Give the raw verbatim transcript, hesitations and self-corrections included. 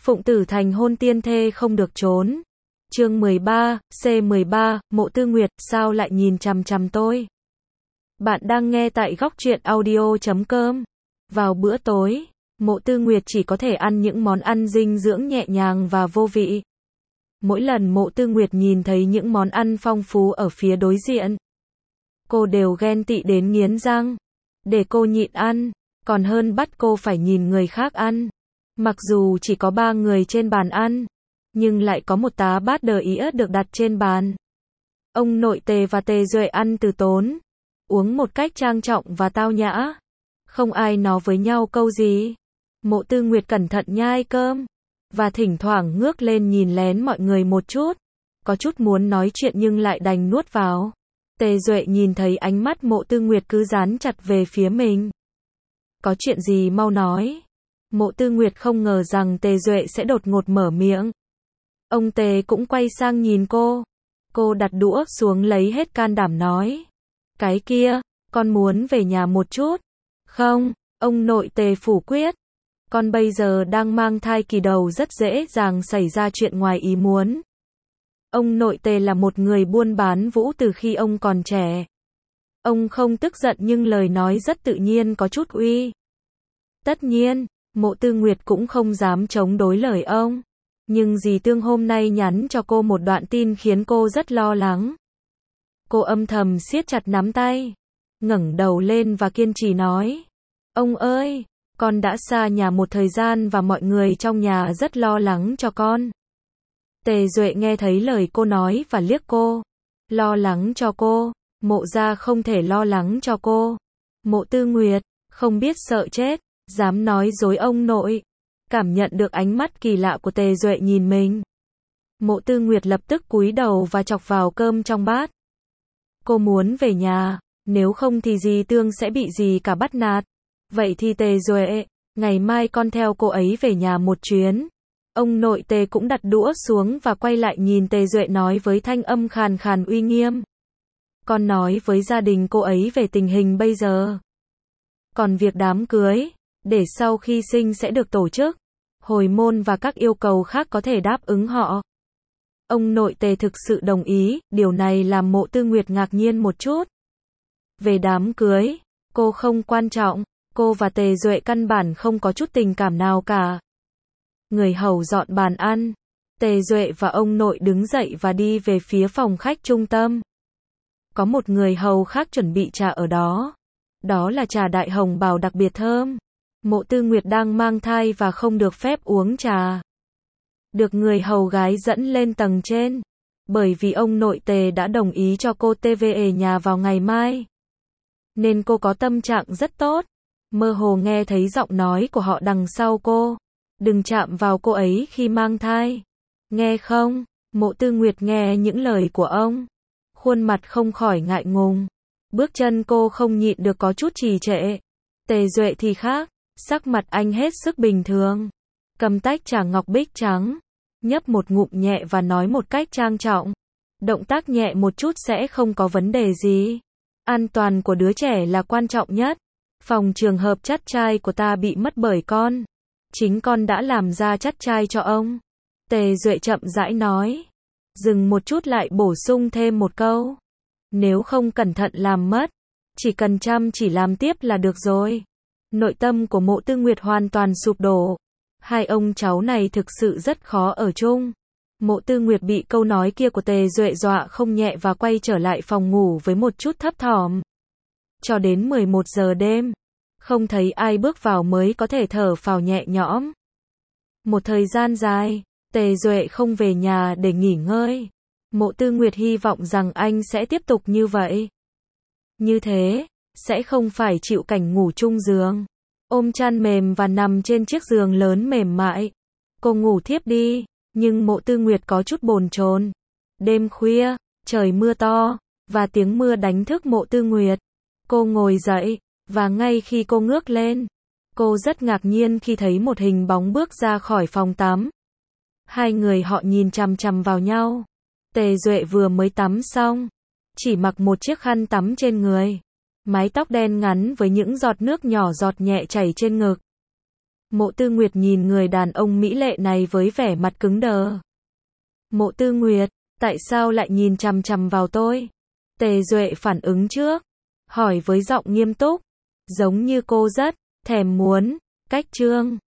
Phụng Tử thành hôn tiên thê không được trốn. Chương mười ba, C mười ba, Mộ Tư Nguyệt, sao lại nhìn chằm chằm tôi? Bạn đang nghe tại góc truyện audio chấm com. Vào bữa tối, Mộ Tư Nguyệt chỉ có thể ăn những món ăn dinh dưỡng nhẹ nhàng và vô vị. Mỗi lần Mộ Tư Nguyệt nhìn thấy những món ăn phong phú ở phía đối diện, cô đều ghen tị đến nghiến răng. Để cô nhịn ăn, còn hơn bắt cô phải nhìn người khác ăn. Mặc dù chỉ có ba người trên bàn ăn, nhưng lại có một tá bát đờ ĩa được đặt trên bàn. Ông nội Tề và Tề Duệ ăn từ tốn, uống một cách trang trọng và tao nhã. Không ai nói với nhau câu gì. Mộ Tư Nguyệt cẩn thận nhai cơm, và thỉnh thoảng ngước lên nhìn lén mọi người một chút. Có chút muốn nói chuyện nhưng lại đành nuốt vào. Tề Duệ nhìn thấy ánh mắt Mộ Tư Nguyệt cứ dán chặt về phía mình. Có chuyện gì mau nói. Mộ Tư Nguyệt không ngờ rằng Tề Duệ sẽ đột ngột mở miệng. Ông Tề cũng quay sang nhìn cô. Cô đặt đũa xuống lấy hết can đảm nói. Cái kia, con muốn về nhà một chút. Không, ông nội Tề phủ quyết. Con bây giờ đang mang thai kỳ đầu rất dễ dàng xảy ra chuyện ngoài ý muốn. Ông nội Tề là một người buôn bán vũ từ khi ông còn trẻ. Ông không tức giận nhưng lời nói rất tự nhiên có chút uy. Tất nhiên, Mộ Tư Nguyệt cũng không dám chống đối lời ông. Nhưng dì Tương hôm nay nhắn cho cô một đoạn tin khiến cô rất lo lắng. Cô âm thầm siết chặt nắm tay, ngẩng đầu lên và kiên trì nói. Ông ơi, con đã xa nhà một thời gian và mọi người trong nhà rất lo lắng cho con. Tề Duệ nghe thấy lời cô nói và liếc cô. Lo lắng cho cô, Mộ gia không thể lo lắng cho cô. Mộ Tư Nguyệt, không biết sợ chết, dám nói dối ông nội. Cảm nhận được ánh mắt kỳ lạ của Tề Duệ nhìn mình, Mộ Tư Nguyệt lập tức cúi đầu và chọc vào cơm trong bát. Cô muốn về nhà, nếu không thì dì Tương sẽ bị dì cả bắt nạt. Vậy thì Tề Duệ, ngày mai con theo cô ấy về nhà một chuyến. Ông nội Tề cũng đặt đũa xuống và quay lại nhìn Tề Duệ nói với thanh âm khàn khàn uy nghiêm. Con nói với gia đình cô ấy về tình hình bây giờ. Còn việc đám cưới, để sau khi sinh sẽ được tổ chức. Hồi môn và các yêu cầu khác có thể đáp ứng họ. Ông nội Tề thực sự đồng ý, điều này làm Mộ Tư Nguyệt ngạc nhiên một chút. Về đám cưới, cô không quan trọng, cô và Tề Duệ căn bản không có chút tình cảm nào cả. Người hầu dọn bàn ăn, Tề Duệ và ông nội đứng dậy và đi về phía phòng khách trung tâm. Có một người hầu khác chuẩn bị trà ở đó. Đó là trà đại hồng bào đặc biệt thơm. Mộ Tư Nguyệt đang mang thai và không được phép uống trà. Được người hầu gái dẫn lên tầng trên. Bởi vì ông nội Tề đã đồng ý cho cô tê về nhà vào ngày mai. Nên cô có tâm trạng rất tốt. Mơ hồ nghe thấy giọng nói của họ đằng sau cô. Đừng chạm vào cô ấy khi mang thai. Nghe không? Mộ Tư Nguyệt nghe những lời của ông. Khuôn mặt không khỏi ngại ngùng. Bước chân cô không nhịn được có chút trì trệ. Tề Duệ thì khác. Sắc mặt anh hết sức bình thường. Cầm tách trà ngọc bích trắng. Nhấp một ngụm nhẹ và nói một cách trang trọng. Động tác nhẹ một chút sẽ không có vấn đề gì. An toàn của đứa trẻ là quan trọng nhất. Phòng trường hợp chắt trai của ta bị mất bởi con. Chính con đã làm ra chắt trai cho ông. Tề Duệ chậm rãi nói. Dừng một chút lại bổ sung thêm một câu. Nếu không cẩn thận làm mất, chỉ cần chăm chỉ làm tiếp là được rồi. Nội tâm của Mộ Tư Nguyệt hoàn toàn sụp đổ. Hai ông cháu này thực sự rất khó ở chung. Mộ Tư Nguyệt bị câu nói kia của Tề Duệ dọa không nhẹ và quay trở lại phòng ngủ với một chút thấp thỏm. Cho đến mười một giờ đêm, không thấy ai bước vào mới có thể thở phào nhẹ nhõm. Một thời gian dài, Tề Duệ không về nhà để nghỉ ngơi. Mộ Tư Nguyệt hy vọng rằng anh sẽ tiếp tục như vậy. Như thế, sẽ không phải chịu cảnh ngủ chung giường, ôm chăn mềm và nằm trên chiếc giường lớn mềm mại. Cô ngủ thiếp đi, nhưng Mộ Tư Nguyệt có chút bồn chồn. Đêm khuya, trời mưa to, và tiếng mưa đánh thức Mộ Tư Nguyệt. Cô ngồi dậy, và ngay khi cô ngước lên, cô rất ngạc nhiên khi thấy một hình bóng bước ra khỏi phòng tắm. Hai người họ nhìn chằm chằm vào nhau. Tề Duệ vừa mới tắm xong, chỉ mặc một chiếc khăn tắm trên người. Mái tóc đen ngắn với những giọt nước nhỏ giọt nhẹ chảy trên ngực. Mộ Tư Nguyệt nhìn người đàn ông mỹ lệ này với vẻ mặt cứng đờ. Mộ Tư Nguyệt, tại sao lại nhìn chằm chằm vào tôi? Tề Duệ phản ứng trước, hỏi với giọng nghiêm túc, giống như cô rất thèm muốn cách Trương